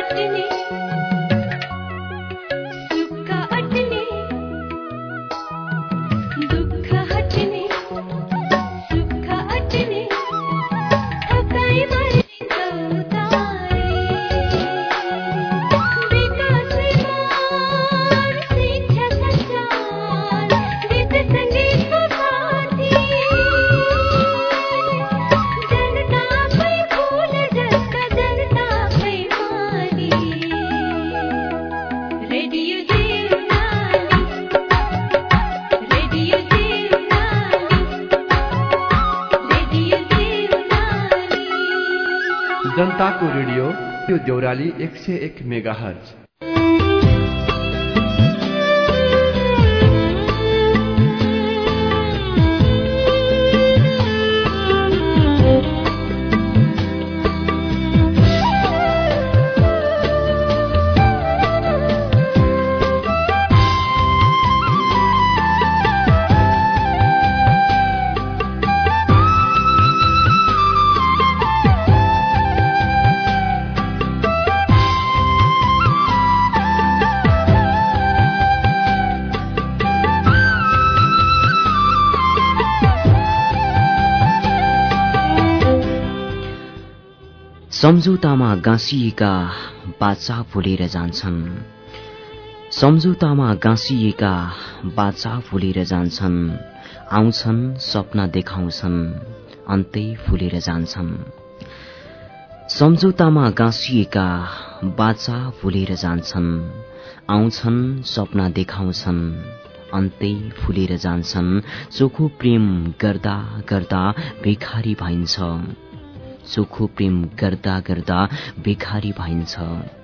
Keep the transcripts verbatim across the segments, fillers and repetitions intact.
जनताको रेडियो यो देउराली एक सय एक मेगाहर्ज। सम्झौतामा गाँसिएका बाचा भुलेर जान्छन्, सम्झौतामा गाँसिएका बाचा भुलेर जान्छन्, आउँछन् सपना देखाउँछन् अन्तै फुलेर जान्छन्। सम्झौतामा गाँसिएका बाचा भुलेर जान्छन्, आउँछन् सपना देखाउँछन् अन्तै फुलेर जान्छन्। चोखो प्रेम गर्दा गर्दा बेखारी भइन्छ, चोखो प्रेम गर्दा गर्दा बेखारी भइन्छ।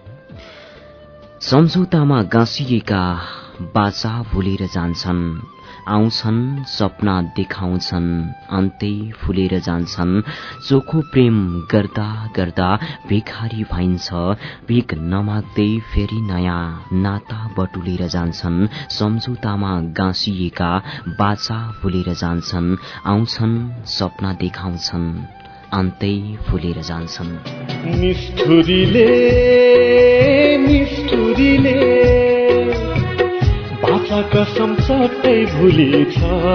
सम्झौतामा गाँसिएका बाचा भुलेर जान्छन्, आउँछन् सपना देखाउँछन् अन्तै फुलेर जान्छन्। चोखो प्रेम गर्दा गर्दा बेखारी भइन्छ, भिख नमाग्दै फेरि नयाँ नाता बटुलेर जान्छन्। सम्झौतामा गाँसिएका बाचा भुलेर जान्छन्, आउँछन् सपना देखाउँछन् अन्तै फुलेर जान्छन्। निष्ठुरीले निष्ठुरीले बाचा कसम सट्टै भुलेछ,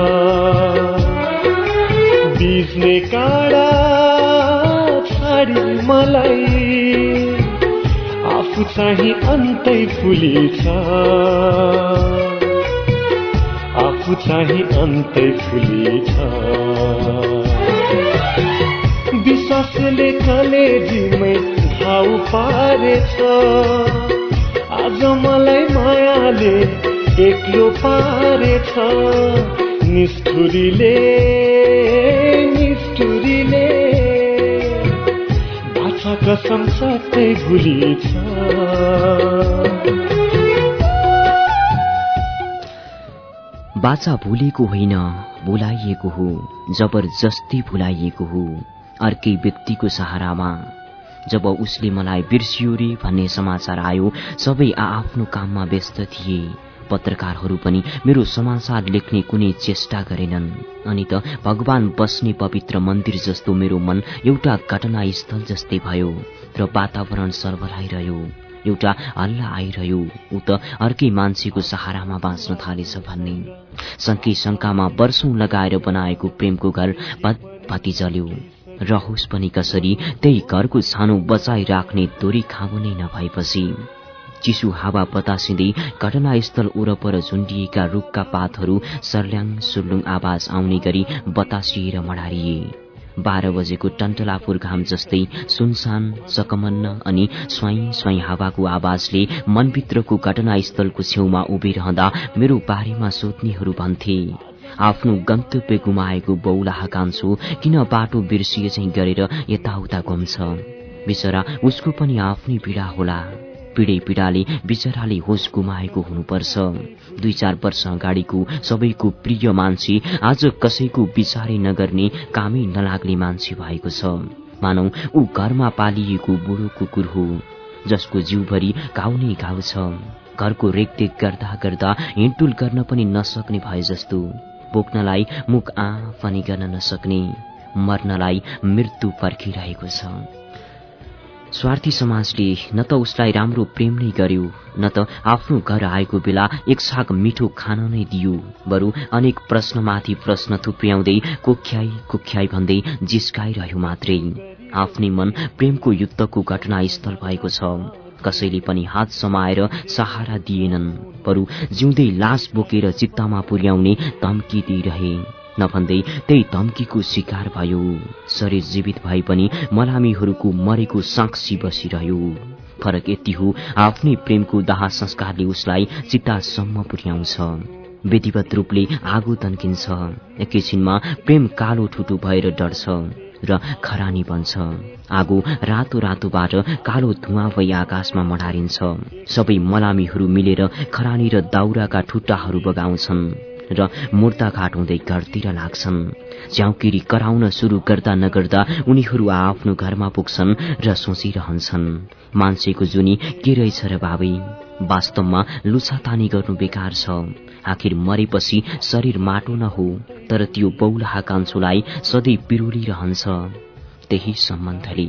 बिज्ने काँडा छाडी मलाई आफू चाहिँ अन्तै फुलेछ, आफू चाहिँ अन्तै फुलेछ। विश्वासले कलेजीमै घाउ पारेछ, आज मलाई मायाले एक्लो पारेछ। निष्ठुरीले निष्ठुरीले बाचा कसम सट्टै भुलेछ। बाचा भुलेको होइन भुलाइएको हो, जबरजस्ती भुलाइएको हो अर्कै व्यक्तिको सहारामा। जब उसले मलाई बिर्सियो रे भन्ने समाचार आयो, सबै आआफ्नो काममा व्यस्त थिए। पत्रकारहरू पनि मेरो समाचार लेख्ने कुनै चेष्टा गरेनन्। अनि त भगवान बस्ने पवित्र मन्दिर जस्तो मेरो मन एउटा घटनास्थल जस्तै भयो र वातावरण सर्वलाइरह्यो। एउटा हल्ला आइरह्यो, ऊ त अर्कै मान्छेको सहारामा बाँच्न थालेछ भन्ने। शङ्कै शङ्कामा वर्षौं लगाएर बनाएको प्रेमको घर भत्भती जल्यो। रहोस् पनि कसरी, त्यही घरको छानो बचाइराख्ने दोरी खाँबो नै नभएपछि। चिसो हावा बतासिँदै घटनास्थल वरपर झुन्डिएका रुखका पातहरू सर्ल्याङ सुर्लुङ आवाज आउने गरी बतासिएर मडारिए। बाह्र बजेको टन्टलापुर घाम जस्तै सुनसान चकमन्न अनि स्वाई स्वाई हावाको आवाजले मनभित्रको घटनास्थलको छेउमा उभिरहँदा मेरो बारेमा सोध्नेहरू भन्थे, आफ्नो गन्तव्य गुमाएको बौलाहा कान्छो किन बाटो बिर्सिए चाहिँ गरेर यताउता घुम्छ। बिचरा उसको पनि आफ्नै पीडा होला, पीडै पीडाले बिचराले होस गुमाएको हुनुपर्छ। दुई चार वर्ष अगाडिको सबैको प्रिय मान्छे आज कसैको विचारै नगर्ने कामै नलाग्ने मान्छे भएको छ। मानौ ऊ घरमा पालिएको बुढो कुकुर हो, जसको जिउभरि घाउ नै घाउ छ। घरको रेखदेख गर्दा गर्दा हिँडडुल गर्न पनि नसक्ने भए जस्तो, बोक्नलाई मुख आ पनि गर्न नसक्ने, मर्नलाई मृत्यु पर्खिरहेको छ। स्वार्थी समाजले न त उसलाई राम्रो प्रेम नै गर्यो न त आफ्नो घर आएको बेला एक छाक मिठो खान नै दियो, बरु अनेक प्रश्नमाथि प्रश्न थुप्र्याउँदै कोख्याई कोख्याई भन्दै जिस्काइरह्यो मात्रै। आफ्नै मन प्रेमको युद्धको घटनास्थल भएको छ। कसैले पनि हात समाएर सहारा दिएनन्, बरु जिउँदै लास बोकेर चित्तामा पुर्याउने धम्की दिइरहे। नभन्दै त्यही धम्कीको शिकार भयो। शरीर जीवित भए पनि मलामीहरूको मरेको साक्षी बसिरह्यो। फरक यति हो, आफ्नै प्रेमको दाह संस्कारले उसलाई चितासम्म पुर्याउँछ। विधिवत रूपले आगो तन्किन्छ। एकैछिनमा प्रेम कालो ठुटो भएर डढ्छ र खरानी बन्छ। आगो रातो रातोबाट कालो धुवाँ भई आकाशमा मडारिन्छ। सबै मलामीहरू मिलेर खरानी र दाउराका ठुट्टाहरू बगाउँछन् र मुर्दाघाट हुँदै घरतिर लाग्छन्। झ्याउकिरी कराउन सुरु गर्दा नगर्दा उनीहरू आफ्नो घरमा पुग्छन् र सोचिरहन्छन्, मान्छेको जुनी के रहेछ र बाबै? वास्तवमा लुछातानी गर्नु बेकार छ। आखिर मरेपछि शरीर माटो न हो, तर त्यो बौलाहा कान्छोलाई सधैँ पिरोलिरहन्छ त्यही सम्बन्धले।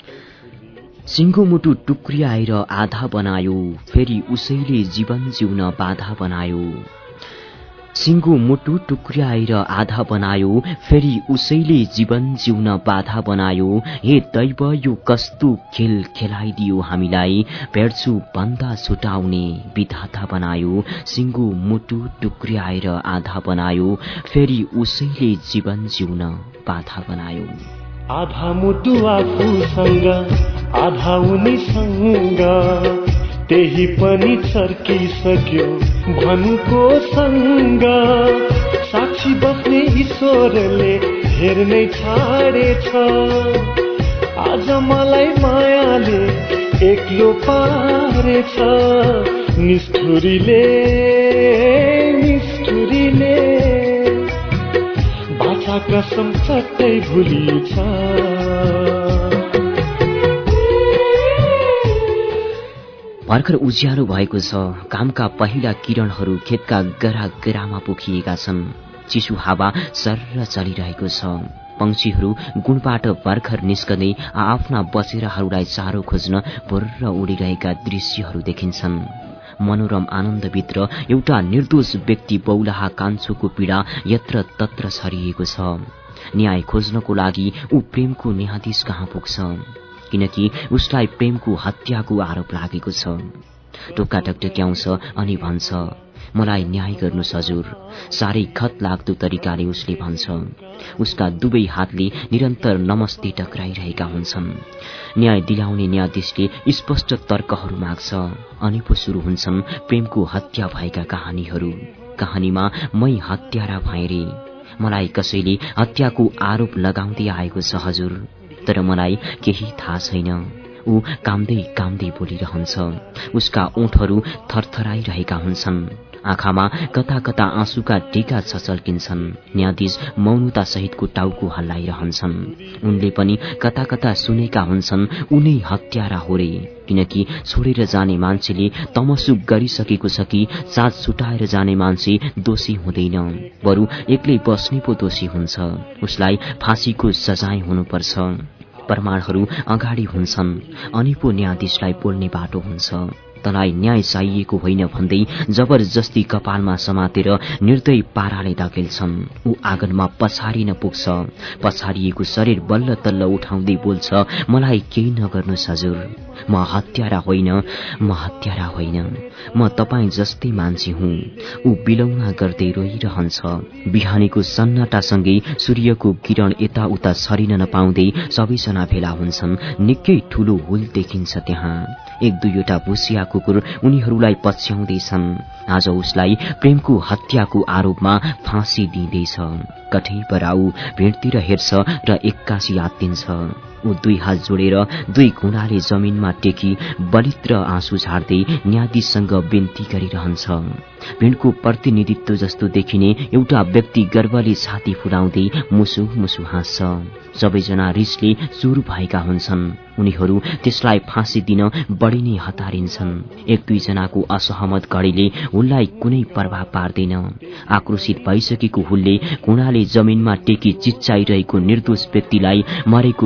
सिङ्गो मुटु टुक्रियाएर आधा बनायो, फेरि उसैले जीवन जिउन बाधा बनायो। सिङ्गो मुटु टुक्र्याएर आधा बनायो, फेरि उसैले जीवन जिउन बाधा बनायो। हे दैव, यो कस्तो खेल खेलाइदियो हामीलाई, भेट्छु भन्दा छुटाउने विधाता बनायो। सिङ्गो मुटु टुक्र्याएर आधा बनायो, फेरि उसैले जीवन जिउन बाधा बनायो। आधा मुटु आफूसँग आधा उनीसँग, त्यही पनि चर्किसक्यो भनको सँग। साक्षी बस्ने ईश्वरले हेर्नै छाडेछ, आज मलाई मायाले एक्लो पारेछ। निष्ठुरीले निष्ठुरीले बाछा कसम सट्टै भुलिछ। भर्खर उज्यालो भएको छ। घामका पहिला किरणहरू खेतका गरा गरामा पोखिएका छन्। चिसो हावा सर्र चलिरहेको छ। पंक्षीहरू गुणबाट भर्खर निस्कँदै आफ्ना बसेराहरूलाई चारो खोज्न भुर्र उडिरहेका दृश्यहरू देखिन्छन्। मनोरम आनन्दभित्र एउटा निर्दोष व्यक्ति बौलाहा कान्छोको पीडा यत्र तत्र छरिएको छ। न्याय खोज्नको लागि ऊ प्रेमको न्यायाधीश कहाँ पुग्छ, किनकि उसलाई प्रेमको हत्याको आरोप लागेको छ। टोक्का टकटक्याउँछ अनि भन्छ, मलाई न्याय गर्नुस् हजुर। साह्रै खत लाग्दो तरिकाले उसले भन्छ। उसका दुवै हातले निरन्तर नमस्ते टक्राइरहेका हुन्छन्। न्याय दिलाउने न्यायाधीशले स्पष्ट तर्कहरू माग्छ। अनि पो सुरु हुन्छन् प्रेमको हत्या भएका कहानीहरू। कहानीमा मै हत्यारा भएँ रे, मलाई कसैले हत्याको आरोप लगाउँदै आएको छ हजुर, तर मलाई केही थाहा छैन। ऊ कामदै कामदै बोलिरहन्छ। उसका ओठहरू थरथराइरहेका हुन्छन्। आँखामा कता कता आँसुका ढिका छचल्किन्छन्। न्यायाधीश मौनता सहितको टाउको हल्लाइरहन्छन्। उनले पनि कता कता सुनेका हुन्छन् उनै हत्यारा हो रे, किनकि छोडेर जाने मान्छेले तमसुक गरिसकेको छ कि साथ छुटाएर जाने मान्छे दोषी हुँदैन, बरु एक्लै बस्ने पो दोषी हुन्छ। उसलाई फाँसीको सजाय हुनुपर्छ। प्रमाणहरू अगाडि हुन्छन्, अनि पो न्यायाधीशलाई बोल्ने बाटो हुन्छ। तँलाई न्याय चाहिएको होइन भन्दै जबरजस्ती कपालमा समातेर निर्दय पाराले धकेल्छन्। ऊ आँगनमा पछारिन पुग्छ। पछारिएको शरीर बल्ल तल्ल उठाउँदै बोल्छ, मलाई केही नगर्नुहोस् हजुर, म हत्यारा होइन, म हत्यारा होइन, म तपाईँ जस्तै मान्छे हुँ। ऊ बिलौना गर्दै रोइरहन्छ। बिहानीको सन्नाटासँगै सूर्यको किरण यताउता छरिन नपाउँदै सबैजना भेला हुन्छन्। निकै ठूलो हुल देखिन्छ त्यहाँ। एक दुईवटा भुसिया कुकुर उनीहरूलाई पछ्याउँदैछन्। आज उसलाई प्रेमको हत्याको आरोपमा फाँसी दिँदैछ। कठै बराउ भिडतिर हेर्छ र एक्कासी आत्तिन्छ। ऊ दुई हात जोडेर दुई घुँडाले जमिनमा टेकी बलित्र आँसु झार्दै न्यायाधीशसँग बिन्ती गरिरहन्छ। भिडको प्रतिनिधित्व जस्तो देखिने एउटा व्यक्ति गर्वले छाती फुलाउँदै मुसु मुसु हाँस्छ। सबैजना रिसले चुर भएका हुन्छन्। उनीहरू त्यसलाई फाँसी दिन बढी नै हतारिन्छन्। एक दुईजनाको असहमत घडीले हुललाई कुनै प्रभाव पार्दैन। आक्रोशित भइसकेको हुलले घुँडाले जमिनमा टेकी चिच्चाइरहेको निर्दोष व्यक्तिलाई मरेको कुकुर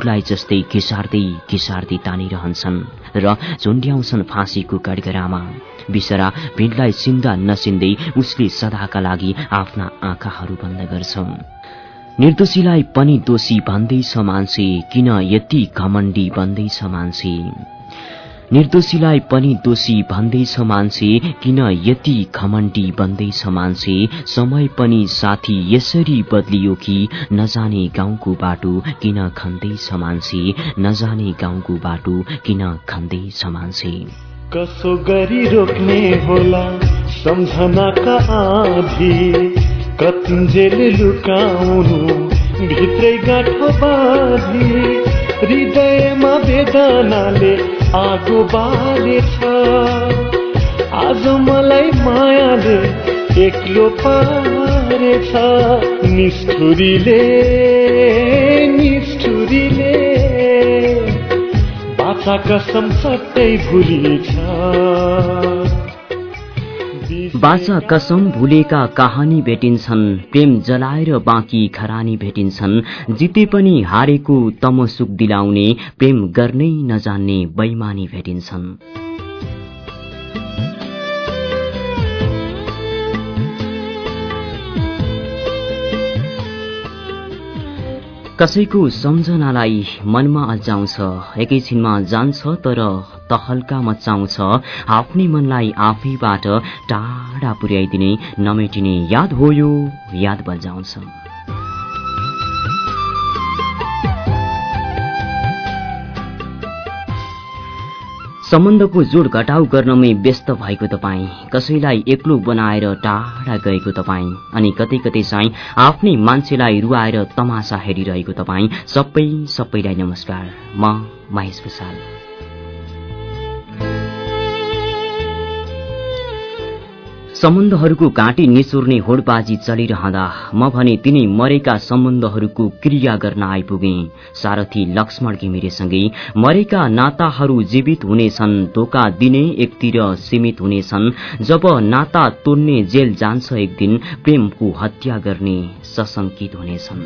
भिडलाई जस्तै घिसार्दै घिसार्दै तानिरहन्छन् र झुन्ड्याउँछन् फाँसीको कडगरामा। बिचरा भिडलाई सिन्दा नसिन्दै उसले सदाका लागि आफ्ना आँखाहरू बन्द गर्छ। निर्दोषीलाई पनि दोषी भन्दैछ मान्छे, किन यति घमण्डी बन्दैछ मान्छे। निर्दोषीलाई पनि दोषी भन्दैछ मान्छे, किन यति घमण्डी बन्दैछ मान्छे। समय पनि साथी यसरी बदलियो कि नजाने गाउँको बाटो किन खन्दैछ मान्छे, नजाने गाउँको बाटो किन खन्दैछ मान्छे। कसो गरी रोक्ने होला सम्झनाका आधी, कतिन्जेल लुकाउनु भित्रै गाँठो बाँधी। हृदयमा वेदनाले आगो बालेछ, आज मलाई मायाले एक्लो पारेछ। निष्ठुरीले निष्ठुरीले बाचा कसम सट्टै भुलिछ। बाचा कसम भुलेका कहानी भेटिन्छन्, प्रेम जलाएर बाँकी खरानी भेटिन्छन्। जिते पनि हारेको तमसुक दिलाउने, प्रेम गर्नै नजान्ने बैमानी भेटिन्छन्। कसैको सम्झनालाई मनमा अल्झाउँछ, एकैछिनमा जान्छ तर तहल्का मचाउँछ। आफ्नै मनलाई आफैबाट टाढा पुर्याइदिने नमेटिने याद हो यो, याद बजाउँछ। सम्बन्धको जोड घटाउ गर्नमै व्यस्त भएको तपाईँ, कसैलाई एक्लो बनाएर टाढा गएको तपाईँ, अनि कतै कतै चाहिँ आफ्नै मान्छेलाई रुवाएर तमासा हेरिरहेको तपाईँ, सबै सबैलाई नमस्कार। म महेश भुसाल। सम्बन्धहरूको घाँटी निचोर्ने होडबाजी चलिरहँदा म भने तिनै मरेका सम्बन्धहरूको क्रिया गर्न आइपुगे। सारथी लक्ष्मण घिमिरेसँगै मरेका नाताहरू जीवित हुनेछन्, धोका दिने एकतिर सीमित हुनेछन्। जब नाता तोड्ने जेल जान्छ एक दिन, प्रेमको हत्या गर्ने सशंकित हुनेछन्।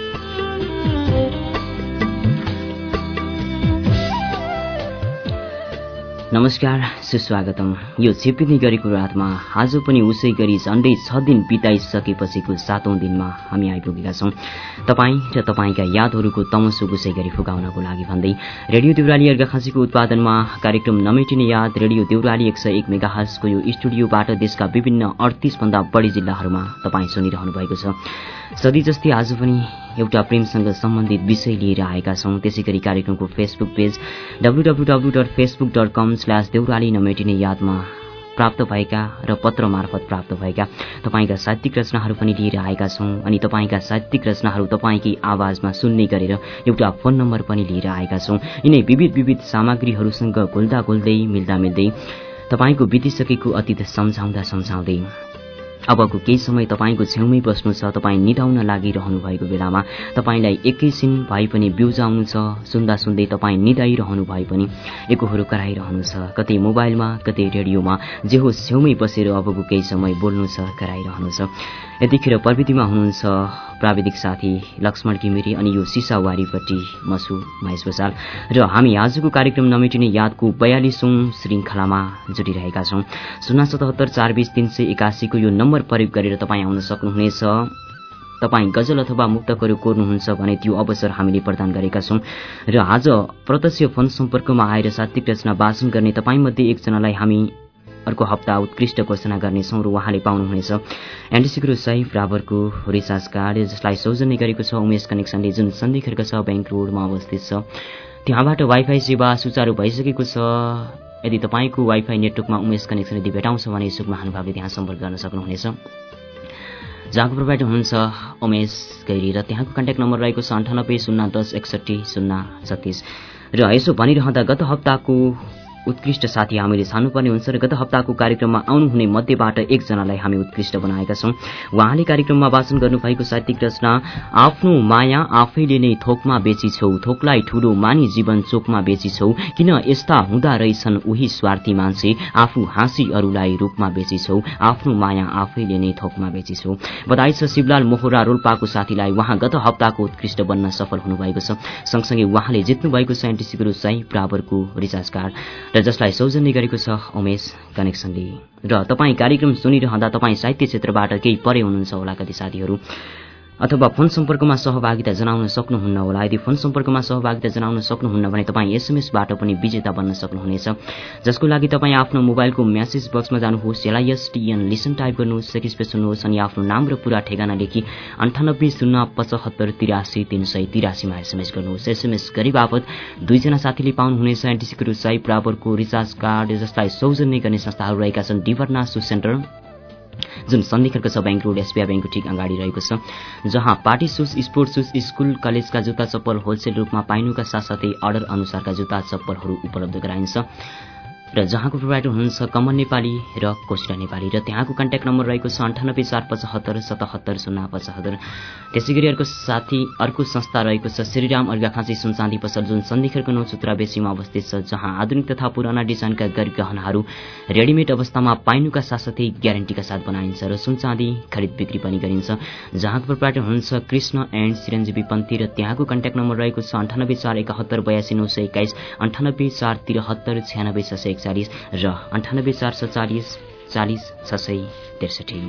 नमस्कार, सुस्वागतम। यो छिप्पिने गरेको रातमा आज पनि उसै गरी झण्डै छ दिन बिताइसकेपछिको सातौं दिनमा हामी आइपुगेका छौं। तपाईँ र तपाईँका यादहरूको तमसुक उसै गरी फुकाउनको लागि भन्दै रेडियो देउराली अर्घाखाँचीको उत्पादनमा कार्यक्रम नमेटिने याद रेडियो देउराली एक सय एक मेगाहर्जको यो स्टुडियोबाट देशका विभिन्न अडतीस भन्दा बढी जिल्लाहरूमा तपाईँ सुनिरहनु भएको छ। सधैँ जस्तै आज पनि एउटा प्रेमसँग सम्बन्धित विषय लिएर आएका छौं। त्यसै गरी कार्यक्रमको Facebook page W W W dot Facebook dot com slash Deurali नमेटिने यादमा प्राप्त भएका र पत्र मार्फत प्राप्त भएका तपाईँका साहित्यिक रचनाहरू पनि लिएर आएका छौं। अनि तपाईँका साहित्यिक रचनाहरू तपाईँकै आवाजमा सुन्ने गरेर एउटा फोन नम्बर पनि लिएर आएका छौं। यिनै विविध विविध सामग्रीहरूसँग घुल्दा घुल्दै मिल्दा मिल्दै तपाईँको बितिसकेको अतीत सम्झाउँदा सम्झाउँदै अबको केही समय तपाईँको छेउमै बस्नु छ। तपाईँ निदाउन लागिरहनु भएको बेलामा तपाईँलाई एकैछिन भए पनि ब्युजाउनु छ। सुन्दा सुन्दै तपाईँ निदाइरहनु भए पनि एकोहोरो कराइरहनु छ। कतै मोबाइलमा कतै रेडियोमा, जे होस् छेउमै बसेर अबको केही समय बोल्नु छ, कराइरहनु छ। यतिखेर प्रविधिमा हुनुहुन्छ प्राविधिक साथी लक्ष्मण घिमिरे अनि यो सिसावारीपट्टि म छु महेश भुसाल र हामी आजको कार्यक्रम नमेटिने यादको बयालीसौं श्रृङ्खलामा जुटिरहेका छौं। शून्य सतहत्तर चार बीस तीन सय एकासीको यो नम्बर प्रयोग गरेर तपाईँ आउन सक्नुहुनेछ। तपाईँ गजल अथवा मुक्तकहरू कोर्नुहुन्छ भने त्यो अवसर हामीले प्रदान गरेका छौं र आज प्रत्यक्ष फोन सम्पर्कमा आएर साहित्यिक रचना वाचन गर्ने तपाईँमध्ये एकजनालाई हामी अर्को हप्ता उत्कृष्ट घोषणा गर्नेछौं र उहाँले पाउनुहुनेछ एनटिसी ग्रो सही बराबरको रिचार्ज कार्ड, जसलाई सौजन्य गरेको छ उमेश कनेक्सनले, जुन सन्धिखर्क छ बैंक रोडमा अवस्थित छ। त्यहाँबाट वाइफाई सेवा सुचारू भइसकेको छ। यदि तपाईँको वाइफाई नेटवर्कमा उमेश कनेक्सन यदि भेटाउँछ भने इच्छुक महानुभावले त्यहाँ सम्पर्क गर्न सक्नुहुनेछ। जहाँको प्रोभाइडर हुनुहुन्छ उमेश गैरी र त्यहाँको कन्ट्याक्ट नम्बर रहेको छ अन्ठानब्बे शून्य दस एकसठी शून्य छत्तीस। र यसो भनिरहँदा गत हप्ताको उत्कृष्ट साथी हामीले छान्नुपर्ने हुन्छ र गत हप्ताको कार्यक्रममा आउनुहुने मध्येबाट एकजनालाई हामी उत्कृष्ट बनाएका छौं। उहाँले कार्यक्रममा वाचन गर्नुभएको साहित्यिक रचना आफ्नो माया आफैले नै थोकमा बेचिछौ, थोकलाई ठूलो मानी जीवन चोकमा बेचिछौ, किन यस्ता हुँदा रहेछन् उही स्वार्थी मान्छे, आफू हाँसी अरूलाई रूपमा बेचिछौ, आफ्नो माया आफैले नै थोकमा बेचिछौ। बधाई छ शिवलाल मोहरा रोल्पाको साथीलाई, उहाँ गत हप्ताको उत्कृष्ट बन्न सफल हुनुभएको छ। सँगसँगै उहाँले जित्नु भएको छ एनटिसीको रु सय बराबरको रिचार्ज कार्ड र जसलाई सौजन्य गरेको छ उमेश कनेक्सनले। र तपाईँ कार्यक्रम सुनिरहँदा तपाईँ साहित्य क्षेत्रबाट केही परे हुनुहुन्छ होला कति साथीहरू, अथवा फोन सम्पर्कमा सहभागिता जनाउन सक्नुहुन्न होला। यदि फोन सम्पर्कमा सहभागिता जनाउन सक्नुहुन्न भने तपाईँ एसएमएसबाट पनि विजेता बन्न सक्नुहुनेछ, जसको लागि तपाईँ आफ्नो मोबाइलको म्यासेज बक्समा जानुहोस्, एलआइएसटीएन लिसन टाइप गर्नुहोस्, सेटिस्पेस हुनुहोस् अनि आफ्नो नाम र पूरा ठेगाना लेखी अन्ठानब्बे शून्य पचहत्तर तिरासी तीन सय तिरासीमा एसएमएस गर्नुहोस्। एसएमएस गरी बापत दुईजना साथीले पाउनुहुनेछ एनटिसीको रु सय बराबरको रिचार्ज कार्ड, जसलाई सौजन्य गर्ने संस्थाहरू रहेका छन् डिभर्ना सु सेन्टर, जुन सन्धिखरको छ ब्याङ्क रोड एसबीआई ब्याङ्कको ठिक अगाडि रहेको छ, जहाँ party shoes, sports shoes, school कलेजका जुत्ता चप्पल होलसेल रूपमा पाइनुका साथसाथै अर्डर अनुसारका जुत्ता चप्पलहरू उपलब्ध गराइन्छ र जहाँको प्रोभाइडर हुनुहुन्छ कमन नेपाली र कोष्टा नेपाली र त्यहाँको कन्ट्याक्ट नम्बर रहेको छ अन्ठानब्बे चार पचहत्तर सतहत्तर शून्य पचहत्तर। त्यसै गरी अर्को साथी अर्को संस्था रहेको छ श्रीराम अर्घाखाँची सुनचाँदी पसल, जुन सन्धिखरको नौचुत्रा बेसीमा अवस्थित छ, जहाँ आधुनिक तथा पुराना डिजाइनका गरी गहनाहरू रेडिमेड अवस्थामा पाइनुका साथसाथै ग्यारेन्टीका साथ बनाइन्छ र सुनचाँदी खरिद बिक्री पनि गरिन्छ, जहाँको प्रोभाइडर हुनुहुन्छ कृष्ण एन्ड चिरञ्जीवी पन्थी र त्यहाँको कन्ट्याक्ट नम्बर रहेको छ अन्ठानब्बे चार एकहत्तर बयासी नौ सय एक्काइस, अन्ठानब्बे चार त्रिहत्तर छ्यानब्बे छ सय चालिस र अन्ठानब्बे चार सचालिस चालिस छ सय त्रिसठी।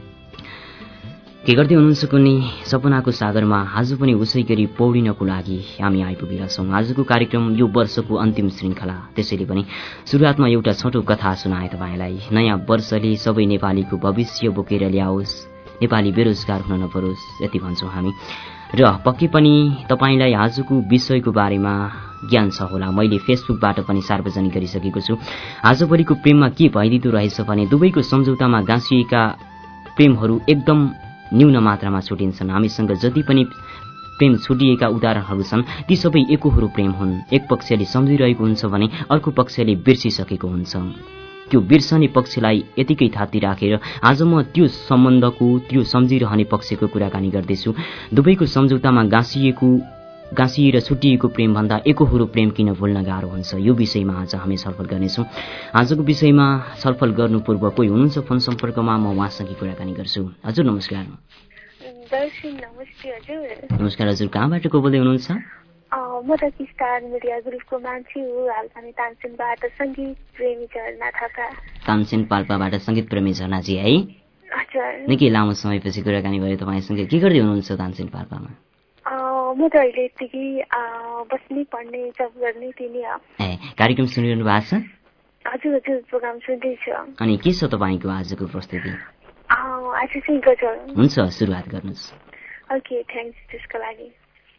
के गर्दै हुनुहुन्छ कुनै सपनाको सागरमा आज पनि उसै गरी पौडिनको लागि हामी आइपुगेका छौँ। आजको कार्यक्रम यो वर्षको अन्तिम श्रृङ्खला, त्यसैले पनि सुरुवातमा एउटा छोटो कथा सुनाए तपाईँलाई। नयाँ वर्षले सबै नेपालीको भविष्य बोकेर ल्याओस्, नेपाली बेरोजगार हुन नपरोस्, यति भन्छौँ हामी। र पक्कै पनि तपाईँलाई आजको विषयको बारेमा ज्ञान छ होला, मैले फेसबुकबाट पनि सार्वजनिक गरिसकेको छु। आजभरिको प्रेममा के भइदिँदो रहेछ भने दुवैको सम्झौतामा गाँसिएका प्रेमहरू एकदम न्यून मात्रामा छुटिन्छन्। हामीसँग जति पनि प्रेम छुटिएका उदाहरणहरू छन् ती सबै एकहोरो प्रेम हुन्। एक पक्षले सम्झिरहेको हुन्छ भने अर्को पक्षले बिर्सिसकेको हुन्छ। त्यो बिर्सने पक्षलाई यतिकै थाती राखेर आज म त्यो सम्बन्धको त्यो सम्झिरहने पक्षको कुराकानी गर्दैछु। दुवैको सम्झौतामा गाँसिएको गाँसिएर छुटिएको प्रेमभन्दा एकहोरो प्रेम किन भुल्न गाह्रो हुन्छ, यो विषयमा आज हामी छलफल गर्नेछौँ। आजको विषयमा छलफल गर्नु पूर्व कोही हुनुहुन्छ फोन सम्पर्कमा, म उहाँसँगै कुराकानी गर्छु। हजुर नमस्कार। नमस्ते हजुर। नमस्कार हजुर, कहाँबाट को बोल्दै हुनुहुन्छ? म त स्टार मिडिया ग्रुपको मान्छे हो, हालपानी तानसेनबाट सङ्गीत प्रेमी झरना थापा। तानसेन पाल्पाबाट सङ्गीत प्रेमी झरनाजी है? हजुर। निकै लामो समयपछि कुराकानी भयो तपाईँसँग। के गर्दै हुनुहुन्छ तानसेन पाल्पामा? म त अहिले यतिकै बस्ने पढ्ने जब गर्ने तिनी हो। ए कार्यक्रम सुनिरहनु भएको छ? हजुर हजुर, प्रोग्राम सुन्दैछु। अनि के छ तपाईँको आजको प्रस्तुति? आज चाहिँ गजल हुन्छ, सुरुवात गर्नुहोस्। ओके, थ्याङ्क्स त्यसको लागि।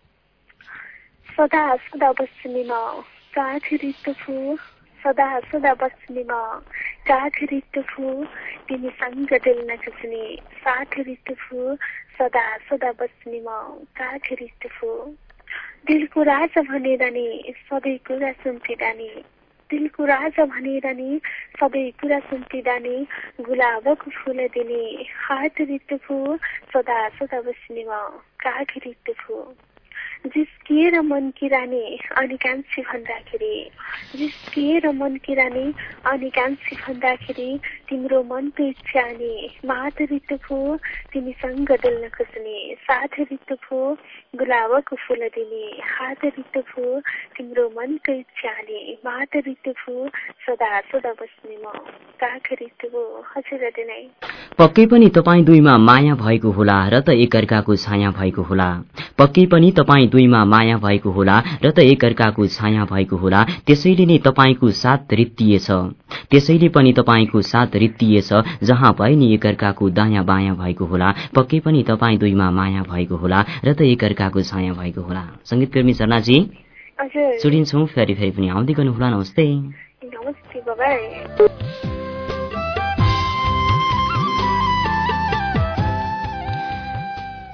सदा सदा बस्ने म काखरी फु, सदा सदा बस्ने म काखरी फु, तिमीसँग डुल्न खोज्ने साखरी फु, सदा सदा बस्ने म काखरी फु। दिलको राजा भनेर नि सबै कुरा सुन्थिँदा नि, दिलको राजा भनेर नि सबै कुरा सुन्थिँदा नि, गुलाबको फुल दिने हात रित्तफु, सदा सदा बस्ने म काखरी फु। जिस्किएर मन की रानी अनि कान्छी भन्दाखेरि, जिस्किएर मन की रानी अनि कान्छी भन्दाखेरि, तिम्रो मनको इच्छा नि मात रित्तफु, तिमीसँग डुल्न खोज्ने साथ रित्तफु, गुलाबको फुल दिने हात रित्तफु, तिम्रो मनको इच्छा नि मात रित्तफु, सदा सदा बस्ने म काख रित्तफु। हजुर नै पक्कै पनि तपाईँ दुईमा माया भएको होला र त एकअर्काको छाया भएको होला। पक्कै पनि तपाईँ दुईमा माया भएको होला र त एकअर्काको छाया भएको होला। त्यसैले नै तपाईँको साथ रित्तिएछ, त्यसैले पनि तपाईँको साथ रित्तिएछ, जहाँ भए नि एकअर्काको दायाँ बायाँ भएको होला। पक्कै पनि तपाईँ दुईमा माया भएको होला र त एकअर्काको छाया भएको होला। संगीतकर्मी झरनाजी सुनिन्छौँ, फेरि फेरि पनि आउँदै गर्नुहोला। नमस्ते। नमस्ते बाबा।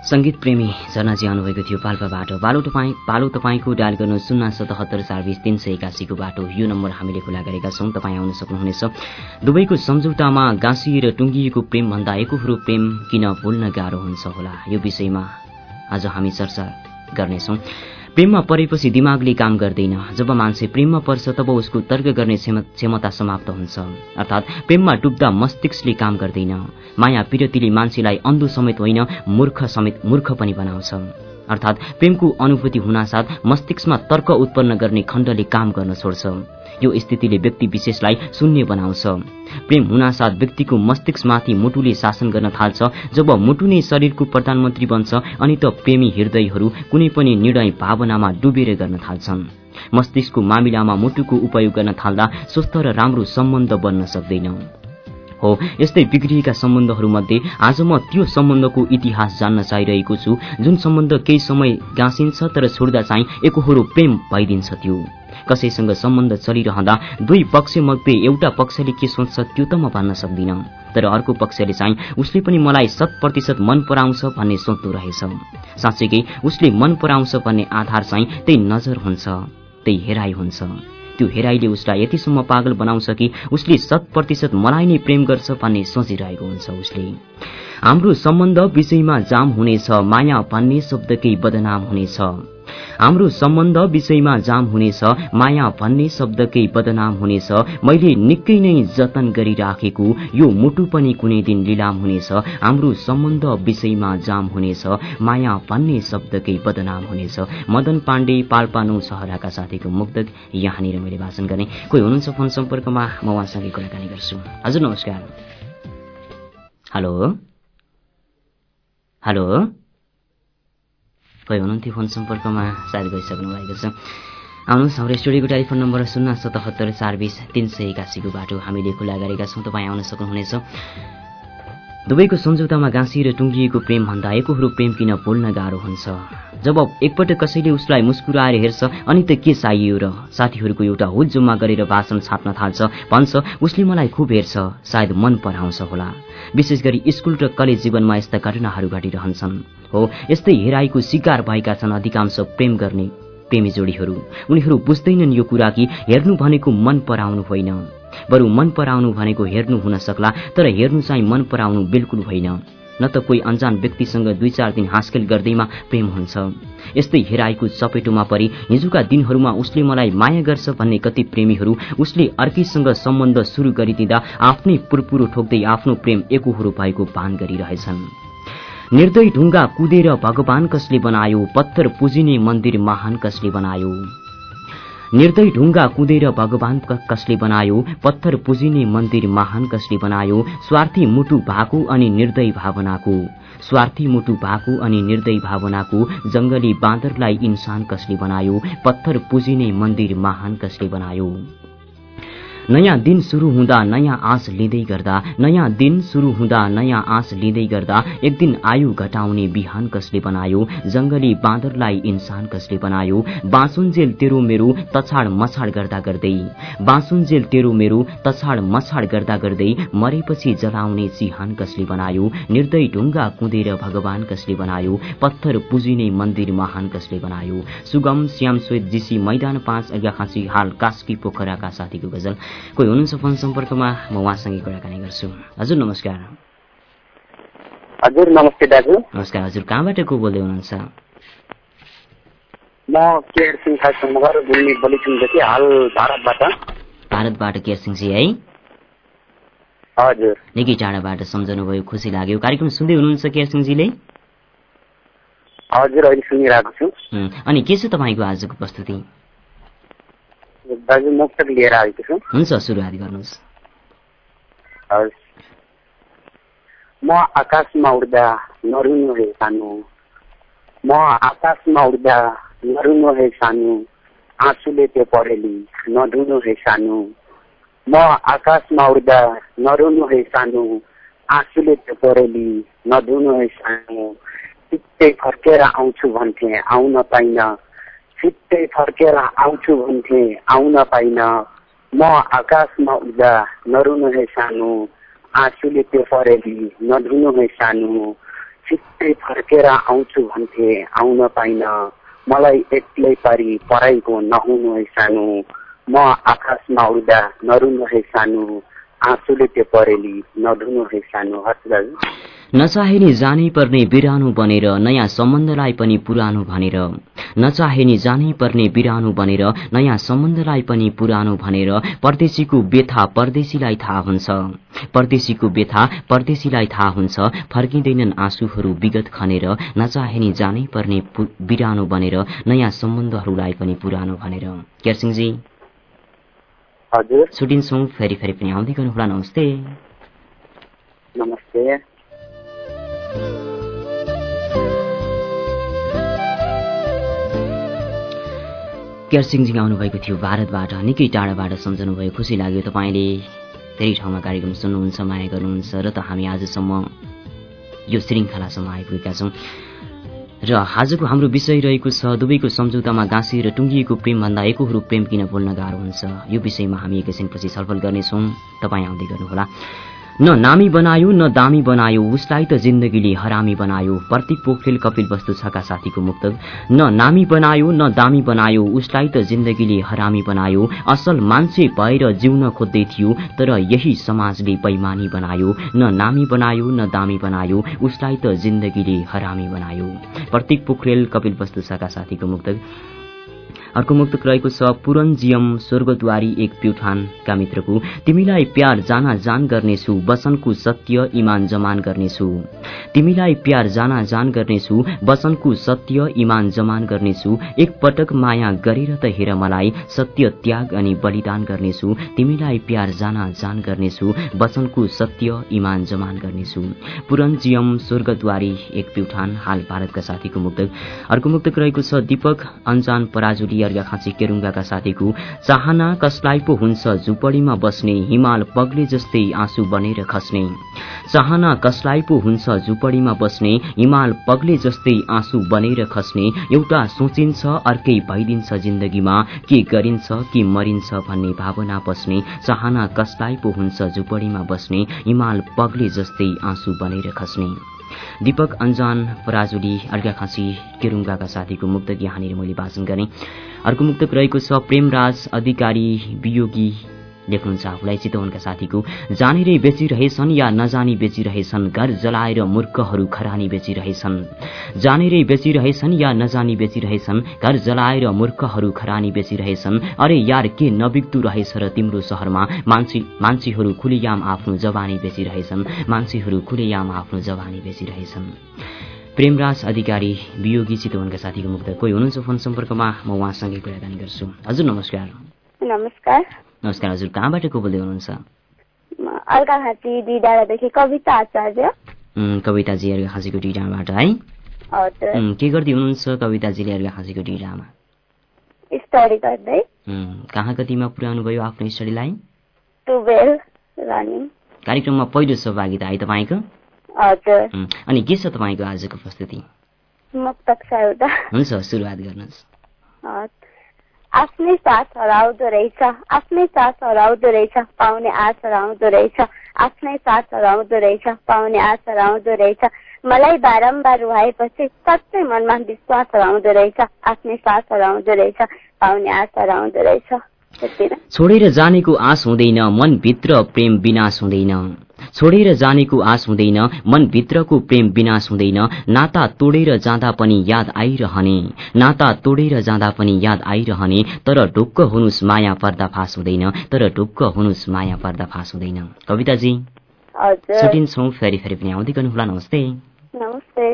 संगीत प्रेमी झरनाजी आउनुभएको थियो पाल्पाबाट। बालो तपाईँ बालो तपाईँको डायल गर्नु शून्य सतहत्तर चार बिस तीन सय एकासीको बाटो, यो नम्बर हामीले खुला गरेका छौँ, तपाईँ आउन सक्नुहुनेछ। दुवैको सम्झौतामा गाँसिएर टुङ्गिएको प्रेम भन्दा एकहोरो प्रेम किन भुल्न गाह्रो हुन्छ होला, यो विषयमा आज हामी चर्चा गर्नेछौँ। प्रेममा परेपछि दिमागले काम गर्दैन। जब मान्छे प्रेममा पर्छ तब उसको तर्क गर्ने क्षमता समाप्त हुन्छ, अर्थात् प्रेममा डुब्दा मस्तिष्कले काम गर्दैन। माया पिरतीले मान्छेलाई अन्धो समेत होइन मूर्ख समेत मूर्ख पनि बनाउँछ, अर्थात् प्रेमको अनुभूति हुनासाथ मस्तिष्कमा तर्क उत्पन्न गर्ने खण्डले काम गर्न छोड्छ। यो स्थितिले व्यक्ति विशेषलाई शून्य बनाउँछ। प्रेम हुनासाथ व्यक्तिको मस्तिष्कमाथि मुटुले शासन गर्न थाल्छ। जब मुटु नै शरीरको प्रधानमन्त्री बन्छ अनि त प्रेमी हृदयहरू कुनै पनि निर्णय भावनामा डुबेर गर्न थाल्छन्। मस्तिष्कको मामिलामा मुटुको उपयोग गर्न थाल्दा स्वस्थ र राम्रो सम्बन्ध बन्न सक्दैन। हो, यस्तै बिग्रिएका सम्बन्धहरूमध्ये आज म त्यो सम्बन्धको इतिहास जान्न चाहिरहेको छु, जुन सम्बन्ध केही समय गाँसिन्छ तर छोड्दा चाहिँ एकहोरो प्रेम भइदिन्छ। त्यो कसैसँग सम्बन्ध चलिरहँदा दुई पक्षमध्ये एउटा पक्षले के सोच्छ त्यो त म भन्न सक्दिनँ, तर अर्को पक्षले चाहिँ उसले पनि मलाई शत प्रतिशत मन पराउँछ भन्ने सोच्दो रहेछ। साँच्चैकै उसले मन पराउँछ भन्ने आधार चाहिँ त्यही नजर हुन्छ, त्यही हेराइ हुन्छ। त्यो हेराइले उसलाई यतिसम्म पागल बनाउँछ कि उसले शत प्रतिशत मलाई नै प्रेम गर्छ भन्ने सोचिरहेको हुन्छ उसले। हाम्रो सम्बन्ध विषयमा जाम हुनेछ, माया भन्ने शब्दकै बदनाम हुनेछ। हाम्रो सम्बन्ध विषयमा जाम हुनेछ, माया भन्ने शब्दकै बदनाम हुनेछ। मैले निकै नै जतन गरिराखेको यो मुटु पनि कुनै दिन लिलाम हुनेछ। हाम्रो सम्बन्ध विषयमा जाम हुनेछ, माया भन्ने शब्दकै बदनाम हुनेछ। मदन पाण्डे पाल्पानो सहराका साथीको मुक्तक यहाँनिर मैले वाचन गर्ने। कोही हुनुहुन्छ फोन सम्पर्कमा, म उहाँसँगै कुराकानी गर्छु। हजुर नमस्कार। हेलो हेलो कोही हुनुहुन्थ्यो फोन सम्पर्कमा, सायद गइसक्नु भएको छ। आउनुहोस्, हाम्रो स्टुडियोको टेलिफोन नम्बर शून्य सतहत्तर चार बिस तीन सय एकासीको बाटो हामीले खुला गरेका छौँ, तपाईँ आउन सक्नुहुनेछ। दुवैको सम्झौतामा गाँसिएर टुङ्गिएको प्रेम भन्दा एकहोरो प्रेम किन भुल्न गाह्रो हुन्छ। जब एकपटक कसैले उसलाई मुस्कुराएर हेर्छ अनि त के चाहियो र, साथीहरूको एउटा हुल जम्मा गरेर भाषण छाप्न थाल्छ, भन्छ उसले मलाई खुब हेर्छ, सायद मन पराउँछ होला। विशेष गरी स्कुल र कलेज जीवनमा यस्ता घटनाहरू घटिरहन्छन्। हो, यस्तै हेराइको शिकार भएका छन् अधिकांश प्रेम गर्ने प्रेमी जोडीहरू। उनीहरू बुझ्दैनन् यो कुरा कि हेर्नु भनेको मन पराउनु होइन, बरु मन पराउनु भनेको हेर्नु हुन सक्ला, तर हेर्नु चाहिँ मन पराउनु बिल्कुल होइन। न त कोही अन्जान व्यक्तिसँग दुई चार दिन हाँसखेल गर्दैमा प्रेम हुन्छ। यस्तै हेराइको चपेटोमा परि हिजोका दिनहरूमा उसले मलाई माया गर्छ भन्ने कति प्रेमीहरू उसले अर्कैसँग सम्बन्ध सुरु गरिदिँदा आफ्नै पुरपुरो ठोक्दै आफ्नो प्रेम एकहोरो भएको भान गरिरहेछन्। निर्दय ढुङ्गा कुदेर भगवान कसले बनायो, पत्थर पुजिने मन्दिर महान कसले बनायो। निर्दय ढुङ्गा कुदेर भगवान कसले बनायो, पत्थर पुजिने मन्दिर महान कसले बनायो। स्वार्थी मुटु भएको अनि निर्दय भावनाको, स्वार्थी मुटु भएको अनि निर्दय भावनाको जंगली बाँदरलाई इन्सान कसले बनायो। पत्थर पुजिने मन्दिर महान कसले बनायो। नयाँ दिन सुरु हुँदा नयाँ आश लिँदै गर्दा, नयाँ दिन सुरु हुँदा नयाँ आश लिँदै गर्दा एक दिन आयु घटाउने बिहान कसले बनायो। जंगली बाँदरलाई इन्सान कसले बनायो। बाँचुन्जेल तेरो मेरो तछाड मछाड गर्दा गर्दै, बाँचुन्जेल तेरो मेरो तछाड मछाड गर्दा गर्दै मरेपछि जलाउने चिहान कसले बनायो। निर्दय ढुङ्गा कुदेर भगवान कसले बनायो। पत्थर पुजिने मन्दिर महान कसले बनायो। सुगम श्याम श्वेत जीसी मैदान पाँच अर्घाखाँची हाल कास्की पोखराका साथीको गजल। कोही हुनुहुन्छ फोन सम्पर्कमा, म उहाँसँगै कुराकानी गर्छु। हजुर नमस्कार। हजुर नमस्ते दाजु। नमस्कार हजुर, कहाँबाट को बोल्दै हुनुहुन्छ? म केयर सिंह खासमगर बोल्ने बोलिसुन्दैछु, हाल भारतबाट। भारतबाट केयर सिंहजी है? हजुर। निकै टाढाबाट सम्झनुभयो, खुसी लाग्यो। कार्यक्रम सुन्दै हुनुहुन्छ केयर सिंहजीले? हजुर, अहिले सुनिरहेको छु। अनि के छ तपाईँको आजको प्रस्तुति? दाजु मुक्तक लिएर आएको छु। हुन्छ, सुरुवात गर्नुहोस्। म आकाशमा उड्दा नरुनु हे सानो, म आकाशमा उड्दा नरुनु हे सानो, आँसुले त्यो परेली नधुनु हे सानो। म आकाशमा उड्दा नरुनु हे सानो, आँसुले त्यो परेली नधुनु हे सानो। चित्तै फर्केर आउँछु भन्थे आउन पाइन, चित्तै फर्केर आउँछु भन्थे आउन पाइन। म आकाशमा उड्दा नरुनु हे सानो, आँसुले त्यो परेली नधुनु हे सानो। छिट्टै फर्केर आउँछु भन्थे आउन पाइन मलाई एक्लै पारी पराइको नहुनु है सानो म आकाशमा उड्दा नरुनु है सानो आँसुले त्यो परेली नधुनु है सानो। हस् दाजु। नचाहे नि जानै पर्ने बिरानो बनेर नयाँ सम्बन्धलाई पनि पुरानो भनेर नचाहे नि जानै पर्ने बिरानो बनेर नयाँ सम्बन्धलाई पनि पुरानो भनेर परदेशीको व्यथा परदेशीलाई थाहा हुन्छ परदेशीको व्यथा परदेशीलाई थाहा हुन्छ फर्किँदैनन् आँसुहरू विगत खनेर नचाहे नि जानै पर्ने बिरानो बनेर नयाँ सम्बन्धहरूलाई पनि पुरानो भनेर। केरसिंहजी हजुर छुटिन्छौँ फेरि फेरि पनि आउँदै गर्नुहोला। नमस्ते। नमस्ते। केरसिंहजी आउनुभएको थियो भारतबाट निकै टाढाबाट सम्झनुभयो। खुसी लाग्यो तपाईँले धेरै ठाउँमा कार्यक्रम सुन्नुहुन्छ माया गर्नुहुन्छ र त हामी आजसम्म यो श्रृङ्खलासम्म आइपुगेका छौँ र आजको हाम्रो विषय रहेको छ दुवैको सम्झौतामा गाँसिएर टुङ्गिएको प्रेमभन्दा एकहोरो प्रेम किन भुल्न गाह्रो हुन्छ। यो विषयमा हामी एकैछिनपछि छलफल गर्नेछौँ। तपाईँ आउँदै गर्नुहोला। न नामी बनायो न दामी बनायो उसलाई त जिन्दगीले हरामी बनायो। प्रतीक पोखरेल कपिल वस्तु छका साथीको मुक्तक। न नामी बनायो न दामी बनायो उसलाई त जिन्दगीले हरामी बनायो। असल मान्छे भएर जिउन खोज्दै थियो तर यही समाजले बेइमानी बनायो। न नामी बनायो न दामी बनायो उसलाई त जिन्दगीले हरामी बनायो। प्रतीक पोखरेल कपिल वस्तु छका साथीको मुक्तक। अर्को मुक्तक रहेको छ पुरन्जियम स्वर्गद्वारी एक प्युठानका मित्रको। तिमीलाई प्यार जाना जान गर्नेछु वचनको सत्य इमान जमान गर्नेछु। तिमीलाई प्यार जाना जान गर्नेछु वचनको सत्य इमान जमान गर्नेछु। एक पटक माया गरेर त हेर मलाई सत्य त्याग अनि बलिदान गर्नेछु। तिमीलाई प्यार जाना जान गर्नेछु वचनको सत्य इमान जमान गर्नेछु। पुरन्जियम स्वर्गद्वारी एक प्युठान हाल भारतका साथीको मुक्तक। अर्को मुक्तक रहेको छ दीपक अन्जान पराजुली अर्घाखाँची केरुङ्गाका साथीको। चाहना कसलाई पो हुन्छ झुपडीमा बस्ने हिमाल पग्ले जस्तै आँसु बनेर खस्ने। चाहना कसलाई पो हुन्छ झुपडीमा बस्ने हिमाल पग्ले जस्तै आँसु बनेर खस्ने। एउटा सोचिन्छ अर्कै भइदिन्छ जिन्दगीमा के गरिन्छ के मरिन्छ भन्ने भावना बस्ने। चाहना कसलाई पो हुन्छ झुपडीमा बस्ने हिमाल पग्ले जस्तै आँसु बनेर खस्ने। दीपक अन्जान पराजुली अर्घाखाँची केरुङ्गाका साथीको मुक्तक यहाँनिर मैले वाचन गरेँ। अर्को मुक्तक रहेको छ प्रेमराज अधिकारी वियोगी लेख्नुहुन्छ आफूलाई चितवनका साथीको। जानेरै बेचिरहेछन् या नजानी बेचिरहेछन् घर जलाएर मूर्खहरू खरानी बेचिरहेछन्। जानेरै बेचिरहेछन् या नजानी बेचिरहेछन् घर जलाएर मूर्खहरू खरानी बेचिरहेछन्। अरे यार के नबिग्दु रहेछ र तिम्रो शहरमा मान्छे मान्छेहरू खुलेआम आफ्नो जवानी बेचिरहेछन्। मान्छेहरू खुलेआम आफ्नो जवानी बेचिरहेछन्। प्रेमराज अधिकारी वियोगी चितवनका साथीको मुक्त। कोही हुनुहुन्छ फोन सम्पर्कमा म उहाँसँगै कुराकानी गर्छु। हजुर नमस्कार। नमस्कार। नमस्कार हजुर कहाँबाट को बोल्दै हुनुहुन्छ? अर्घाखाँची डिडाँडादेखि कविता आचार्य। कविताजी अर्घाखाँचीको डिडाँडाबाट है? हजुर। के गर्दै हुनुहुन्छ कविताजीले अर्घाखाँचीको डिडाँडामा? स्टडी गर्दै। कहाँ कतिमा पुर्याउनु भयो आफ्नो स्टडीलाई? Twelve running. कार्यक्रममा पहिलो सहभागिता है तपाईँको? हजुर। अनि के छ तपाईँको आजको प्रस्तुति? मुक्तक छ एउटा। हुन्छ सुरुवात गर्नुहोस्। आफ्नै साथ हराउँदो रहेछ आफ्नै साथ हराउँदो रहेछ पाउने आश हराउँदो रहेछ आफ्नै साथ हराउँदो रहेछ पाउने आश हराउँदो रहेछ मलाई बारम्बार रुवाएपछि सबै मनमा विश्वास हराउँदो रहेछ आफ्नै साथ हराउँदो रहेछ पाउने आश हराउँदो रहेछ। छोडेर जानेको आश हुँदैन मनभित्र प्रेम विनाश हुँदैन। छोडेर जानेको आश हुँदैन मनभित्रको प्रेम विनाश हुँदैन। नाता तोडेर जाँदा पनि याद आइरहने नाता तोडेर जाँदा पनि याद आइरहने तर ढुक्क हुनुस् माया पर्दाफास हुँदैन तर ढुक्क हुनुस् माया पर्दाफास हुँदैन। कविताजी छुटिन्छौँ फेरि फेरि पनि आउँदै गर्नुहोला। नमस्ते। नमस्ते।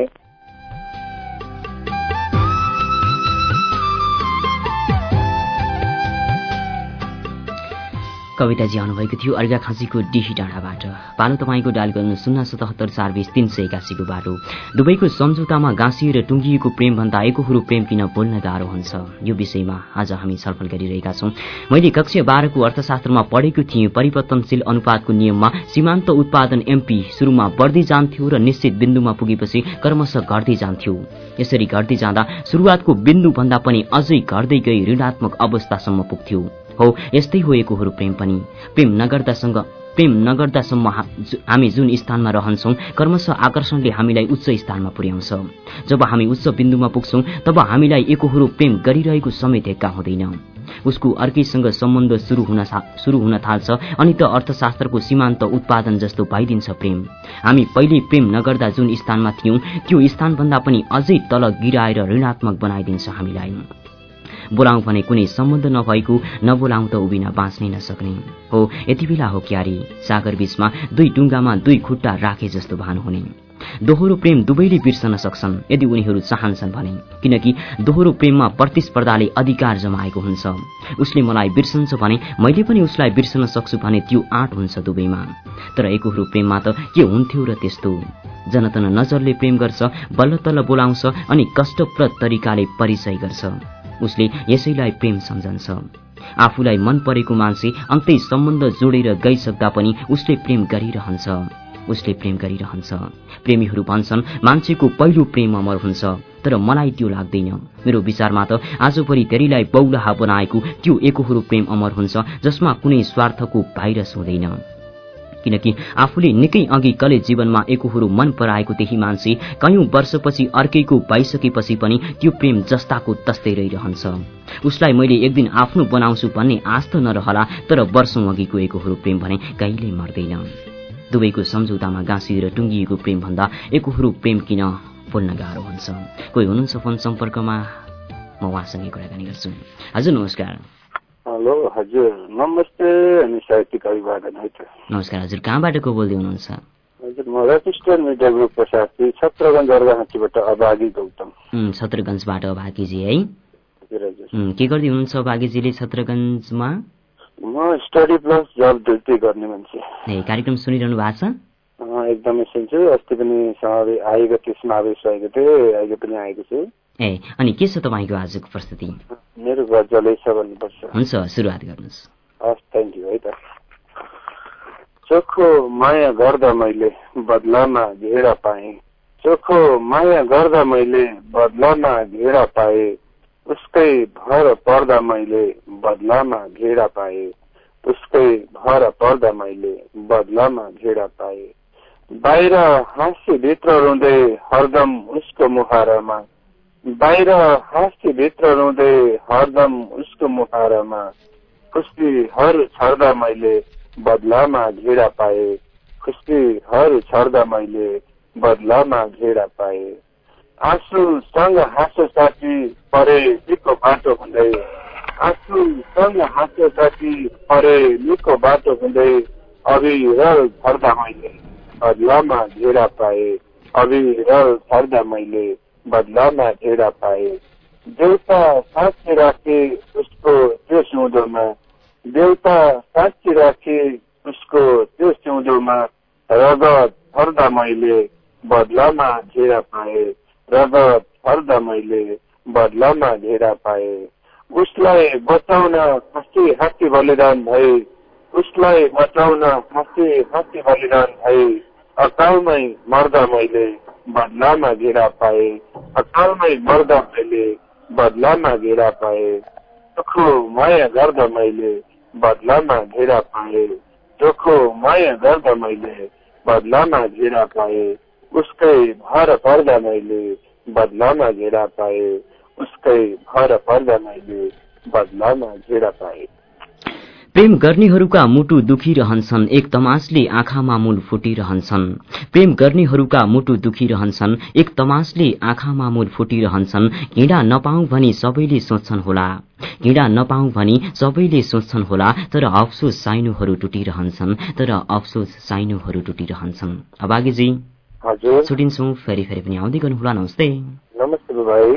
कविताजी आउनुभएको थियो अर्घाखाँचीको डिही डाँडाबाट। पालो तपाईँको डायल गर्नु शून्य सतहत्तर चार बिस तीन सय एकासीको बाटो। दुवैको सम्झौतामा गाँसिएर टुङ्गिएको प्रेमभन्दा एकहोरो प्रेम किन बोल्न गाह्रो हुन्छ यो विषयमा आज हामी छलफल गरिरहेका छौँ। मैले कक्षा बाह्रको अर्थशास्त्रमा पढेको थिएँ परिवर्तनशील अनुपातको नियममा सीमान्त उत्पादन एमपी सुरुमा बढ्दै जान्थ्यो र निश्चित बिन्दुमा पुगेपछि क्रमशः घट्दै जान्थ्यो। यसरी घट्दै जाँदा सुरुवातको बिन्दुभन्दा पनि अझै घट्दै गई ऋणात्मक अवस्थासम्म पुग्थ्यो। हो यस्तै हो एकहोरो प्रेम पनि। प्रेम नगर्दासँग प्रेम नगर्दासम्म हामी जुन स्थानमा रहन्छौँ क्रमशः आकर्षणले हामीलाई उच्च स्थानमा पुर्याउँछ। जब हामी उच्च बिन्दुमा पुग्छौँ तब हामीलाई एकहोरो प्रेम गरिरहेको समय धेक्का हुँदैन। उसको अर्कैसँग सम्बन्ध सुरु हुन सुरु हुन थाल्छ अनि त अर्थशास्त्रको सीमान्त उत्पादन जस्तो भइदिन्छ प्रेम। हामी पहिले प्रेम नगर्दा जुन स्थानमा थियौँ त्यो स्थानभन्दा पनि अझै तल गिराएर ऋणात्मक बनाइदिन्छ हामीलाई। बोलाउँ भने कुनै सम्बन्ध नभएको नबोलाउँ त उभिन बाँच्नै नसक्ने हो। यति बेला हो क्यारी सागर बीचमा दुई डुङ्गामा दुई खुट्टा राखे जस्तो भान हुने। दोहोरो प्रेम दुवैले बिर्सन सक्छन् यदि उनीहरू चाहन्छन् भने, किनकि दोहोरो प्रेममा प्रतिस्पर्धाले अधिकार जमाएको हुन्छ। उसले मलाई बिर्सन्छ भने मैले पनि उसलाई बिर्सन सक्छु भने त्यो आँट हुन्छ दुवैमा। तर एकहोरो प्रेममा त के हुन्थ्यो र त्यस्तो? जनतन नजरले प्रेम गर्छ, बल्ल तल्ल बोलाउँछ अनि कष्टप्रद तरिकाले परिचय गर्छ। उसले यसैलाई प्रेम सम्झन्छ। आफूलाई मन परेको मान्छे अन्तै सम्बन्ध जोडेर गइसक्दा पनि उसले प्रेम गरिरहन्छ उसले प्रेम गरिरहन्छ। प्रेमीहरू भन्छन् मान्छेको पहिलो प्रेम अमर हुन्छ, तर मलाई त्यो लाग्दैन। मेरो विचारमा त आजभरि धेरैलाई बौलाहा बनाएको त्यो एकहोरो प्रेम अमर हुन्छ जसमा कुनै स्वार्थको भाइरस हुँदैन। किनकि आफूले निकै अघि कलेज जीवनमा एकहोरो मन पराएको त्यही मान्छे कयौं वर्षपछि अर्कैको भइसकेपछि पनि त्यो प्रेम जस्ताको तस्तै रहिरहन्छ। उसलाई मैले एक दिन आफ्नो बनाउँछु भन्ने आश त नरहला, तर वर्षौं अघिको एकहोरो प्रेम भने कहिल्यै मर्दैन। दुवैको सम्झौतामा गाँसिएर टुङ्गिएको प्रेम भन्दा एकहोरो प्रेम किन बोल्न गाह्रो हुन्छ। कोही हुनुहुन्छ फोन सम्पर्कमा, म उहाँसँगै कुराकानी गर्छु। हजुर नमस्कार। हेलो हजुर नमस्ते। अनि साहित्यिक अभिवादन है त। नमस्कार हजुर, कहाँबाट को बोल्दै हुनुहुन्छ? हजुर म रजिस्टर मिडिया ग्रुप प्रशासी छत्रगञ्ज अर्घाहाँटीबाट अभागी गौतम। छत्रगञ्जबाट अभागीजी है? हजुर हजुर। के गर्दै हुनुहुन्छ अभागीजीले छत्रगञ्जमा? म स्टडी प्लस जब ड्युटी गर्ने मान्छे। ए कार्यक्रम सुनिरहनु भएको छ? एकदमै सुन्छु। अस्ति पनि समावेश आएको थियो, समावेश भएको थियो, अहिले पनि आएको छु। ए अनि के छ तपाईँको आजको प्रस्तुति? मेरो गजलै छ भन्नुपर्छ। हुन्छ सुरुवात गर्नुहोस्। हस् थ्याङ्क यू है त। चोखो माया गर्दा मैले बदलामा घेरा पाएँ, चोखो माया गर्दा मैले बदलामा घेरा पाएँ, उसकै भर पर्दा मैले बदलामा घेरा पाएँ, उसकै भर पर्दा मैले बदलामा घेरा पाएँ। बाहिर हाँसी भित्र रुँदै हरदम उसको मुहारमा, बाहिर हाँसी भित्र रुँदै हरदम उसको मुहारमा, खुसीहरू छर्दा मैले बदलामा घेरा पाएँ, खुसीहरू छर्दा मैले बदलामा घेरा पाएँ। आँसुसँग हाँसो साथी परे निको बाटो हुँदै, आँसुसँग हाँसो साथी परे निको बाटो हुँदै, अविरल छर्दा मैले बदलामा घेरा पाएँ, अविरल छर्दा मैले बदलामा घेरा पाएँ। देउता साँच्ची राखे उसको त्यो सिउँदोमा, देउता साँच्ची राखे उसको त्यो सिउँदोमा, रगत छर्दा मैले बदलामा घेरा पाएँ, रगत छर्दा मैले बदलामा घेरा पाएँ। उसलाई बचाउन हाँसी हाँसी बलिदान भए, उसलाई बचाउन हाँसी हाँसी बलिदान भए, अकालमै मर्दा मैले बदलामा घेरा पाएँ, अकालमै मर्दा मैले बदलामा घेरा पाएँ। चोखो माया गर्दा मैले बदलामा घेरा पाएँ, चोखो माया गर्दा मैले बदलामा घेरा पाएँ, उसकै भर पर्दा मैले बदलामा घेरा पाएँ, उसकै भर पर्दा मैले बदलामा घेरा पाएँ। प्रेम गर्नेहरूका मुटु दुखिरहन्छन्, एक तमासले आँखामा मूल फुटिरहन्छन्। प्रेम गर्नेहरूका मुटु दुखिरहन्छन्, एक तमासले आँखामा मूल फुटिरहन्छन्। घृणा नपाऊँ भनी सबैले सोच्छन् होला, घृणा नपाऊँ भनी सबैले सोच्छन् होला, तर अफसोस साइनुहरू टुटिरहन्छन्, तर अफसोस साइनुहरू टुटिरहन्छन्। अभागीजी हजुर छुटिन्छौँ, फेरि फेरि पनि आउँदै गर्नुहोला। नमस्ते। नमस्ते भाइ।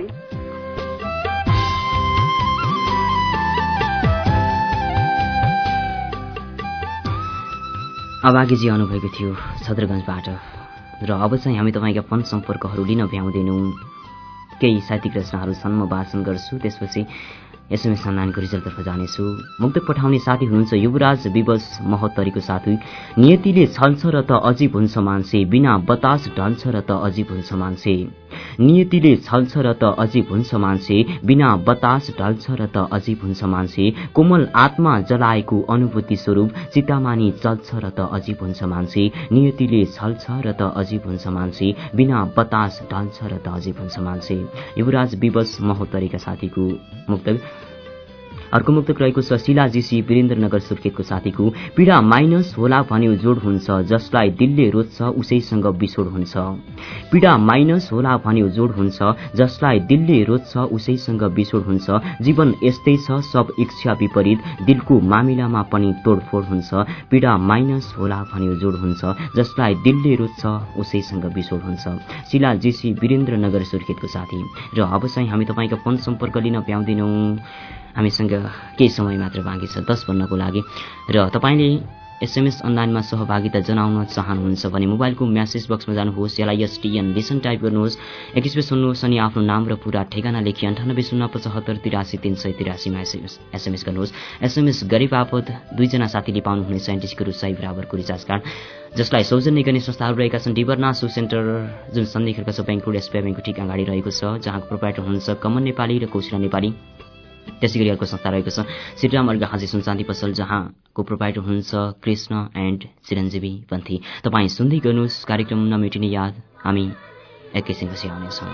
अभागीजी आउनुभएको थियो छत्रगञ्जबाट र अब चाहिँ हामी तपाईँका फोन सम्पर्कहरू लिन भ्याउँदैनौँ। केही साहित्यिक रचनाहरू छन्, म वाचन गर्छु, त्यसपछि एसएमएस अनलाइनको रिजल्टतर्फ जानेछु। मुक्तक पठाउने साथी हुनुहुन्छ युवराज विवश महोत्तरीको साथी। नियतिले छल्छ र त अजीब हुन्छ मान्छे, बिना बतास ढल्छ र त अजीब हुन्छ मान्छे। नियतिले छल्छ र त अजीब हुन्छ मान्छे, बिना बतास ढल्छ र त अजीब हुन्छ मान्छे। कोमल आत्मा जलाएको अनुभूति स्वरूप चितामानी चल्छ र त अजीब हुन्छ मान्छे। नियतिले छल्छ र त अजीब हुन्छ मान्छे, बिना बतास ढल्छ र त अजीब हुन्छ मान्छे। युवराज विवश महोत्तरीका साथीको मुक्तक। अर्को मुक्तक रहेको छ शिला जीसी वीरेन्द्रनगर सुर्खेतको साथीको। पीडा माइनस होला भन्यो जोड हुन्छ, जसलाई दिलले रोज्छ उसैसँग बिछोड हुन्छ। पीडा माइनस होला भन्यो जोड हुन्छ, जसलाई दिलले रोज्छ उसैसँग बिछोड हुन्छ। जीवन यस्तै छ सब इच्छा विपरीत, दिलको मामिलामा पनि तोडफोड हुन्छ। पीडा माइनस होला भन्यो जोड हुन्छ, जसलाई दिलले रोज्छ उसैसँग बिछोड हुन्छ। शिला जीसी वीरेन्द्रनगर सुर्खेतको साथी। र अब चाहिँ हामी तपाईँका फोन सम्पर्क लिन पाउँदैनौँ। हामीसँग केही समय मात्र बाँकी छ दस बन्नको लागि। र तपाईँले एसएमएस अनलाइनमा सहभागिता जनाउन चाहनुहुन्छ भने मोबाइलको म्यासेज बक्समा जानुहोस्, एलआइएसटीएन लिसन टाइप गर्नुहोस्, एक स्पेस सुन्नुहोस् अनि आफ्नो नाम र पूरा ठेगाना लेखी अन्ठानब्बे शून्य पचहत्तर तिरासी तीन सय तिरासीमा एसएमएस गर्नुहोस्। एसएमएस गरे बापत दुईजना साथीले पाउनुहुनेछ एनटिसीको रु सय बराबरको रिचार्ज कार्ड, जसलाई सौजन्य गर्ने संस्थाहरू रहेका छन् डिबर्ना सु सेन्टर, जुन सन्धिखर्क छ ब्याङ्क रोड एसबीआई ब्याङ्कको ठिक अगाडि रहेको छ, जहाँको प्रोप्राइटर हुनुहुन्छ कमन नेपाली र कौशिला नेपाली। त्यसै गरी अर्को संस्था रहेको छ श्रीराम अर्घा खाँची सुनचाँदी पसल, जहाँको प्रोप्राइटर हुनुहुन्छ कृष्ण एन्ड चिरञ्जीवी पन्थी। तपाईँ सुन्दै गर्नुहोस् कार्यक्रम नमेटिने याद। हामी एकैछिनपछि आउनेछौँ।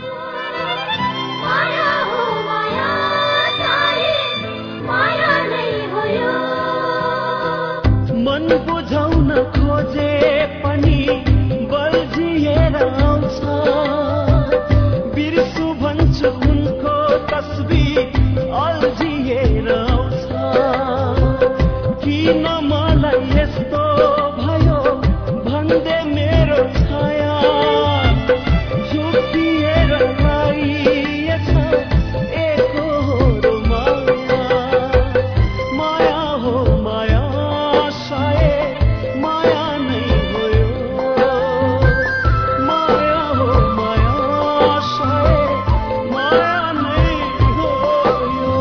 मन बुझाउन खोजे पनि बल्झिएर आउँछ, बिर्सु भन्छु उनको तस्बिर अल्झिएर आउँछ। किन मलाई यस्तो भयो भन्दै मेरो छाया झुकिएर लाइएछ एकहोरो माया। माया हो माया सायद माया नै हो यो, माया हो माया सायद माया नै हो यो।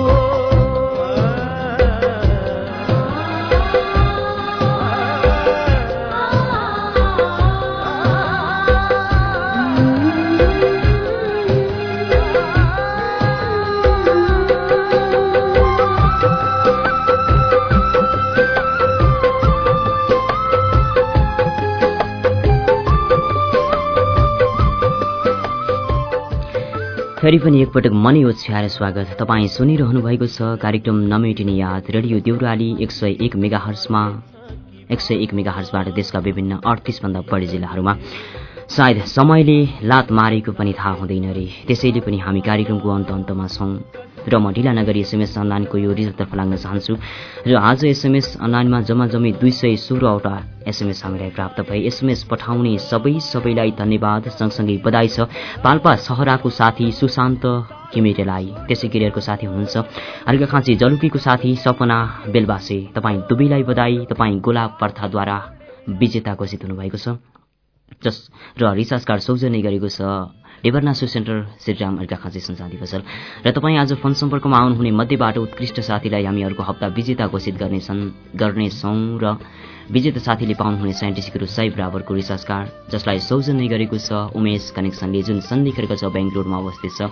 फेरि पनि एकपटक मनै ओछ्याएर स्वागत। तपाईँ सुनिरहनु भएको छ कार्यक्रम नमेटिने याद, रेडियो देउराली एक सय एक मेगाहर्जमा एक सय एक मेगाहर्जबाट देशका विभिन्न अडतिस भन्दा बढी जिल्लाहरूमा। सायद समयले लात मारेको पनि थाहा हुँदैन रे, त्यसैले पनि हामी कार्यक्रमको अन्त अन्तमा छौँ र म ढिला नगरी एसएमएस अनलाइनको यो रिजल्टतर्फ लाग्न चाहन्छु। र आज एसएमएस अनलाइनमा जम्मा जम्मी दुई सय सोह्रवटा एसएमएस हामीलाई प्राप्त भए। एसएमएस पठाउने सबै सबैलाई धन्यवाद, सँगसँगै बधाई छ पाल्पा सहराको साथी सुशान्त किमिरेलाई। त्यसै गरी अर्को साथी हुनुहुन्छ अर्घा खाँची जलुकीको साथी सपना बेलबासे। तपाईँ दुवैलाई बधाई, तपाईँ गोलाब प्रथाद्वारा विजेता घोषित हुनुभएको छ, जस र रिचार्ज कार्ड सौजन्य गरेको छ डेबरनासु सेन्टर श्रीराम अर्घा खाँची सुनचाँदी पसल। र तपाईँ आज फोन सम्पर्कमा आउनुहुने मध्येबाट उत्कृष्ट साथीलाई हामी अर्को हप्ता विजेता घोषित गर्नेछन् गर्नेछौँ र विजेता साथीले पाउनुहुनेछ एनटिसीको रु सय बराबरको रिचार्ज कार्ड, जसलाई सौजन्य गरेको छ उमेश कनेक्सनले, जुन सन्धिखर्क छ ब्याङ्क रोडमा अवस्थित छ।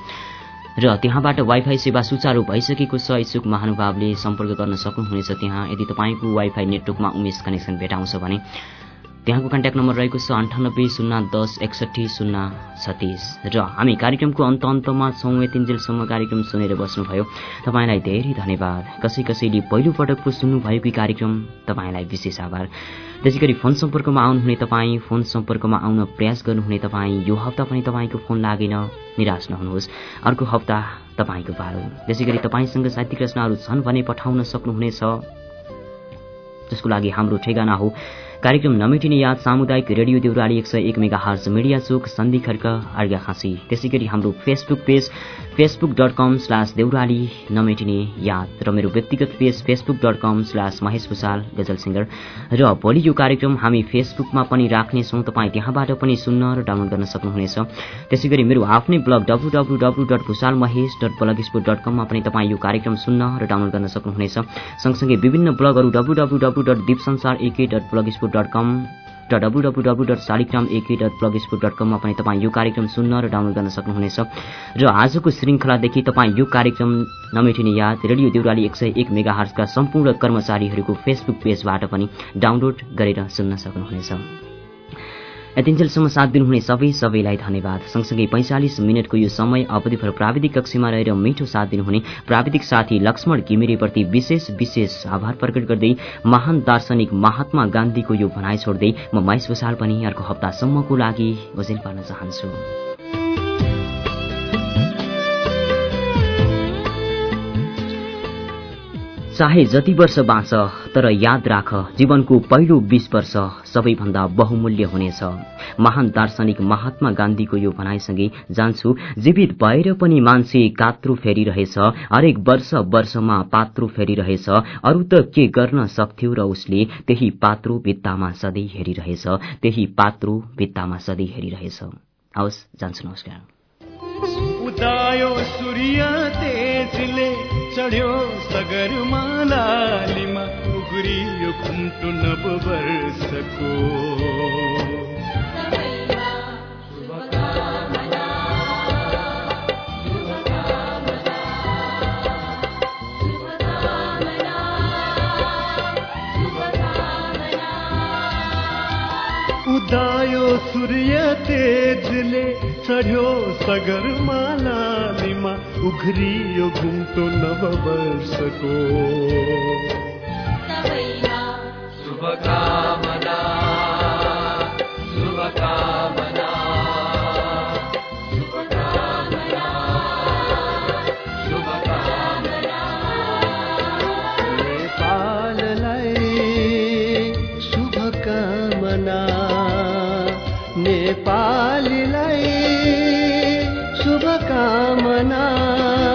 र त्यहाँबाट वाइफाई सेवा सुचारू भइसकेको छ। इच्छुक महानुभावले सम्पर्क गर्न सक्नुहुनेछ त्यहाँ। यदि तपाईँको वाइफाई नेटवर्कमा उमेश कनेक्सन भेटाउँछ भने त्यहाँको कन्ट्याक्ट नम्बर रहेको छ अन्ठानब्बे शून्य दस एकसठी शून्य छत्तिस। र हामी कार्यक्रमको अन्त अन्तमा छौँ। यतिन्जेलसम्म कार्यक्रम सुनेर बस्नुभयो तपाईँलाई धेरै धन्यवाद। कसै कसैले पहिलोपटक पो सुन्नुभएको कार्यक्रम, तपाईँलाई विशेष आभार। त्यसै गरी फोन सम्पर्कमा आउनुहुने तपाईँ, फोन सम्पर्कमा आउन प्रयास गर्नुहुने तपाईँ, यो हप्ता पनि तपाईँको फोन लागेन, निराश नहुनुहोस्, अर्को हप्ता तपाईँको पालो। त्यसै गरी तपाईँसँग साहित्यिक रचनाहरू छन् भने पठाउन सक्नुहुनेछ, जसको लागि हाम्रो ठेगाना हो कार्यक्रम नमेटिने याद सामुदायिक रेडियो देउराली एक सय एक मेगा हर्ज मिडिया चोक सन्धि खर्क अर्घाखाँसी। त्यसै गरी हाम्रो Facebook page Facebook dot com slash Deurali नमेटिने याद र मेरो व्यक्तिगत page Facebook dot com slash Mahesh Bhusal गजल सिंगर। र भोलि यो कार्यक्रम हामी फेसबुकमा पनि राख्नेछौँ, तपाईँ त्यहाँबाट पनि सुन्न र डाउनलोड गर्न सक्नुहुनेछ। त्यसै गरी मेरो आफ्नै blog W W W dot Bhusal Mahesh dot blogspot dot कममा पनि तपाईँ यो कार्यक्रम सुन्न र डाउनलोड गर्न सक्नुहुनेछ। सँगसँगै विभिन्न ब्लगहरू W W W dot Deep Sansar AK dot blogspot dot com र W W W dot Shaligram AK dot blogspot dot कममा पनि तपाईँ यो कार्यक्रम सुन्न र डाउनलोड गर्न सक्नुहुनेछ। र आजको श्रृङ्खलादेखि तपाईँ यो कार्यक्रम नमेटिने याद रेडियो देउराली एक सय एक मेगा हर्जका सम्पूर्ण कर्मचारीहरूको फेसबुक पेजबाट पनि डाउनलोड गरेर सुन्न सक्नुहुनेछ। यतिन्जेलसम्म साथ दिनुहुने सबै सबैलाई धन्यवाद। सँगसँगै पैंचालिस मिनटको यो समय अवधिभर प्राविधिक कक्षमा रहेर मिठो साथ दिनुहुने प्राविधिक साथी लक्ष्मण घिमिरेप्रति विशेष विशेष आभार प्रकट गर्दै महान दार्शनिक महात्मा गान्धीको यो भनाइ छोड्दै म महेश भूषाल पनि अर्को हप्तासम्मको लागि ओजेल पार्न चाहन्छु। चाहे जति वर्ष बाँच तर याद राख जीवनको पहिलो बीस वर्ष सबैभन्दा बहुमूल्य हुनेछ। महान दार्शनिक महात्मा गान्धीको यो भनाइसँगै जान्छु। जीवित भएर पनि मान्छे कात्रो फेरिरहेछ, हरेक वर्ष वर्षमा पात्रो फेरिरहेछ। अरू त के गर्न सक्थ्यो र उसले त्यही पात्रो भित्तामा सधैँ हेरिरहेछ, त्यही पात्रो भित्तामा सधैँ हेरिरहेछ। हवस्, जान्छु, नमस्कार। उदायो सूर्य तेजले चढ्यो सगरमालालीमा, उग्रियो घुम्टो नव वर्षको। उदायो सूर्य तेजले चढ्यो सगरमालालीमा, उघ्रियो घुम्टो नव वर्षको। शुभकामना शुभकामना शुभकामना शुभकामना। नेपाललाई शुभकामना, नेपालीलाई शुभकामना।